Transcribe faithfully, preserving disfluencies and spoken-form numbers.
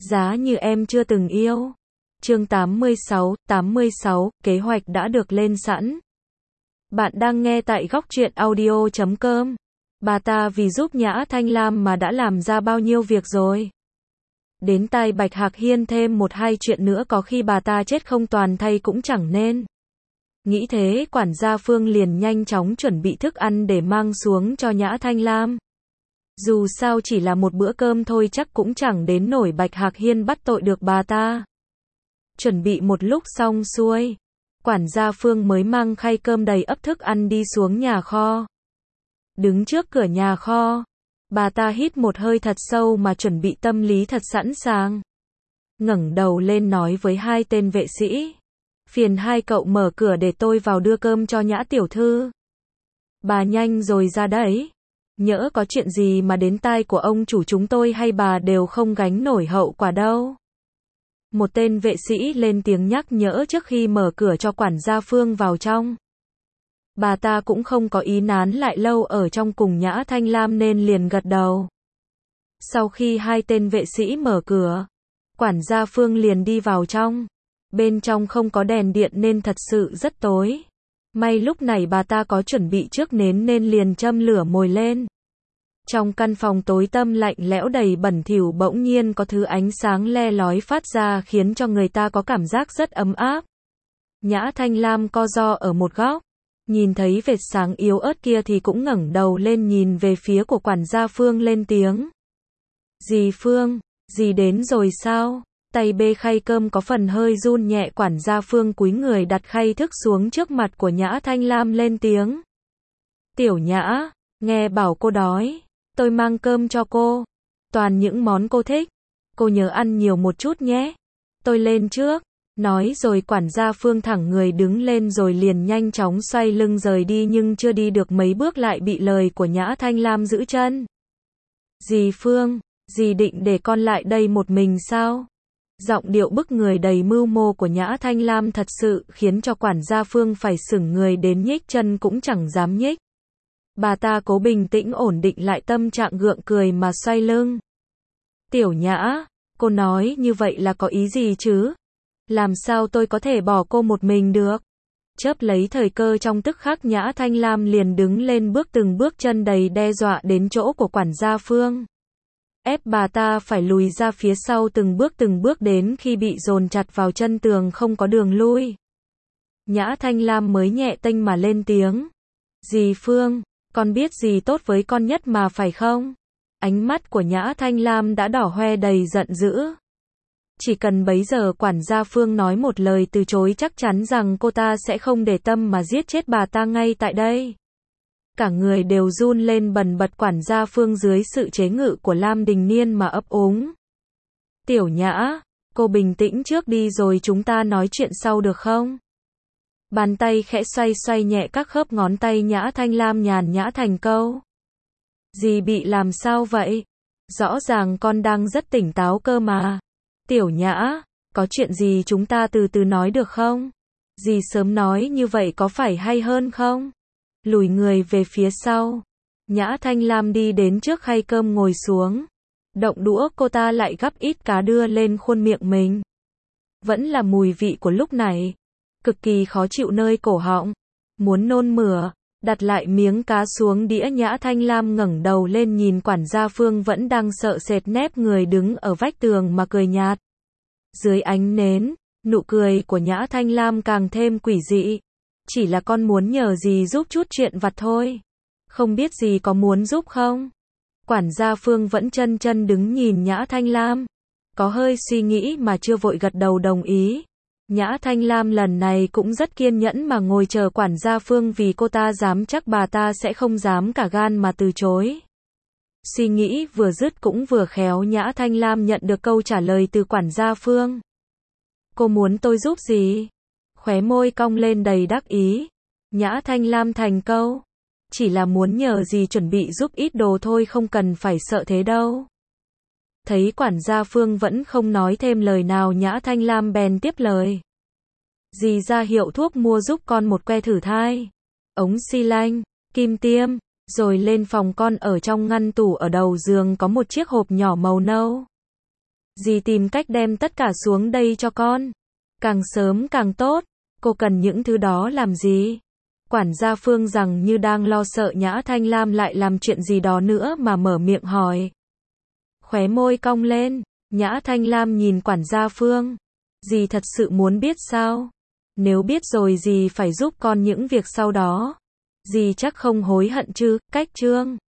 Giá như em chưa từng yêu. Chương tám mươi sáu, tám mươi sáu, kế hoạch đã được lên sẵn. Bạn đang nghe tại góc truyện audio chấm com. Bà ta vì giúp Nhã Thanh Lam mà đã làm ra bao nhiêu việc rồi. Đến tai Bạch Hạc Hiên thêm một hai chuyện nữa có khi bà ta chết không toàn thây cũng chẳng nên. Nghĩ thế, quản gia Phương liền nhanh chóng chuẩn bị thức ăn để mang xuống cho Nhã Thanh Lam. Dù sao chỉ là một bữa cơm thôi chắc cũng chẳng đến nổi Bạch Hạc Hiên bắt tội được bà ta. Chuẩn bị một lúc xong xuôi, quản gia Phương mới mang khay cơm đầy ắp thức ăn đi xuống nhà kho. Đứng trước cửa nhà kho, bà ta hít một hơi thật sâu mà chuẩn bị tâm lý thật sẵn sàng. Ngẩng đầu lên nói với hai tên vệ sĩ, phiền hai cậu mở cửa để tôi vào đưa cơm cho Nhã tiểu thư. Bà nhanh rồi ra đấy. Nhỡ có chuyện gì mà đến tai của ông chủ chúng tôi hay bà đều không gánh nổi hậu quả đâu. Một tên vệ sĩ lên tiếng nhắc nhở trước khi mở cửa cho quản gia Phương vào trong. Bà ta cũng không có ý nán lại lâu ở trong cùng Nhã Thanh Lam nên liền gật đầu. Sau khi hai tên vệ sĩ mở cửa, quản gia Phương liền đi vào trong. Bên trong không có đèn điện nên thật sự rất tối. May lúc này bà ta có chuẩn bị trước nến nên liền châm lửa mồi lên. Trong căn phòng tối tăm lạnh lẽo đầy bẩn thỉu bỗng nhiên có thứ ánh sáng le lói phát ra khiến cho người ta có cảm giác rất ấm áp. Nhã Thanh Lam co ro ở một góc, nhìn thấy vệt sáng yếu ớt kia thì cũng ngẩng đầu lên nhìn về phía của quản gia Phương lên tiếng. Dì Phương, dì đến rồi sao? Tay bê khay cơm có phần hơi run nhẹ, quản gia Phương cúi người đặt khay thức xuống trước mặt của Nhã Thanh Lam lên tiếng. Tiểu Nhã, nghe bảo cô đói, tôi mang cơm cho cô. Toàn những món cô thích. Cô nhớ ăn nhiều một chút nhé. Tôi lên trước. Nói rồi quản gia Phương thẳng người đứng lên rồi liền nhanh chóng xoay lưng rời đi, nhưng chưa đi được mấy bước lại bị lời của Nhã Thanh Lam giữ chân. Dì Phương, dì định để con lại đây một mình sao? Giọng điệu bức người đầy mưu mô của Nhã Thanh Lam thật sự khiến cho quản gia Phương phải sửng người đến nhích chân cũng chẳng dám nhích. Bà ta cố bình tĩnh ổn định lại tâm trạng gượng cười mà xoay lưng. Tiểu Nhã, cô nói như vậy là có ý gì chứ? Làm sao tôi có thể bỏ cô một mình được? Chớp lấy thời cơ trong tức khắc, Nhã Thanh Lam liền đứng lên bước từng bước chân đầy đe dọa đến chỗ của quản gia Phương. Ép bà ta phải lùi ra phía sau từng bước từng bước đến khi bị dồn chặt vào chân tường không có đường lui. Nhã Thanh Lam mới nhẹ tênh mà lên tiếng. Dì Phương, con biết gì tốt với con nhất mà phải không? Ánh mắt của Nhã Thanh Lam đã đỏ hoe đầy giận dữ. Chỉ cần bấy giờ quản gia Phương nói một lời từ chối chắc chắn rằng cô ta sẽ không để tâm mà giết chết bà ta ngay tại đây. Cả người đều run lên bần bật, quản gia Phương dưới sự chế ngự của Lam Đình Niên mà ấp úng. Tiểu Nhã, cô bình tĩnh trước đi rồi chúng ta nói chuyện sau được không? Bàn tay khẽ xoay xoay nhẹ các khớp ngón tay Nhã Thanh Lam nhàn nhã thành câu. Dì bị làm sao vậy? Rõ ràng con đang rất tỉnh táo cơ mà. Tiểu Nhã, có chuyện gì chúng ta từ từ nói được không? Dì sớm nói như vậy có phải hay hơn không? Lùi người về phía sau. Nhã Thanh Lam đi đến trước khay cơm ngồi xuống. Động đũa cô ta lại gắp ít cá đưa lên khuôn miệng mình. Vẫn là mùi vị của lúc này. Cực kỳ khó chịu nơi cổ họng. Muốn nôn mửa. Đặt lại miếng cá xuống đĩa, Nhã Thanh Lam ngẩng đầu lên nhìn quản gia Phương vẫn đang sợ sệt nép người đứng ở vách tường mà cười nhạt. Dưới ánh nến, nụ cười của Nhã Thanh Lam càng thêm quỷ dị. Chỉ là con muốn nhờ dì giúp chút chuyện vặt thôi. Không biết dì có muốn giúp không? Quản gia Phương vẫn chân chân đứng nhìn Nhã Thanh Lam. Có hơi suy nghĩ mà chưa vội gật đầu đồng ý. Nhã Thanh Lam lần này cũng rất kiên nhẫn mà ngồi chờ quản gia Phương vì cô ta dám chắc bà ta sẽ không dám cả gan mà từ chối. Suy nghĩ vừa dứt cũng vừa khéo Nhã Thanh Lam nhận được câu trả lời từ quản gia Phương. Cô muốn tôi giúp gì? Khóe môi cong lên đầy đắc ý. Nhã Thanh Lam thành câu. Chỉ là muốn nhờ dì chuẩn bị giúp ít đồ thôi, không cần phải sợ thế đâu. Thấy quản gia Phương vẫn không nói thêm lời nào, Nhã Thanh Lam bèn tiếp lời. Dì ra hiệu thuốc mua giúp con một que thử thai, ống xi lanh, kim tiêm, rồi lên phòng con, ở trong ngăn tủ ở đầu giường có một chiếc hộp nhỏ màu nâu. Dì tìm cách đem tất cả xuống đây cho con. Càng sớm càng tốt. Cô cần những thứ đó làm gì? Quản gia Phương rằng như đang lo sợ Nhã Thanh Lam lại làm chuyện gì đó nữa mà mở miệng hỏi. Khóe môi cong lên, Nhã Thanh Lam nhìn quản gia Phương. Dì thật sự muốn biết sao? Nếu biết rồi dì phải giúp con những việc sau đó. Dì chắc không hối hận chứ, cách Trương.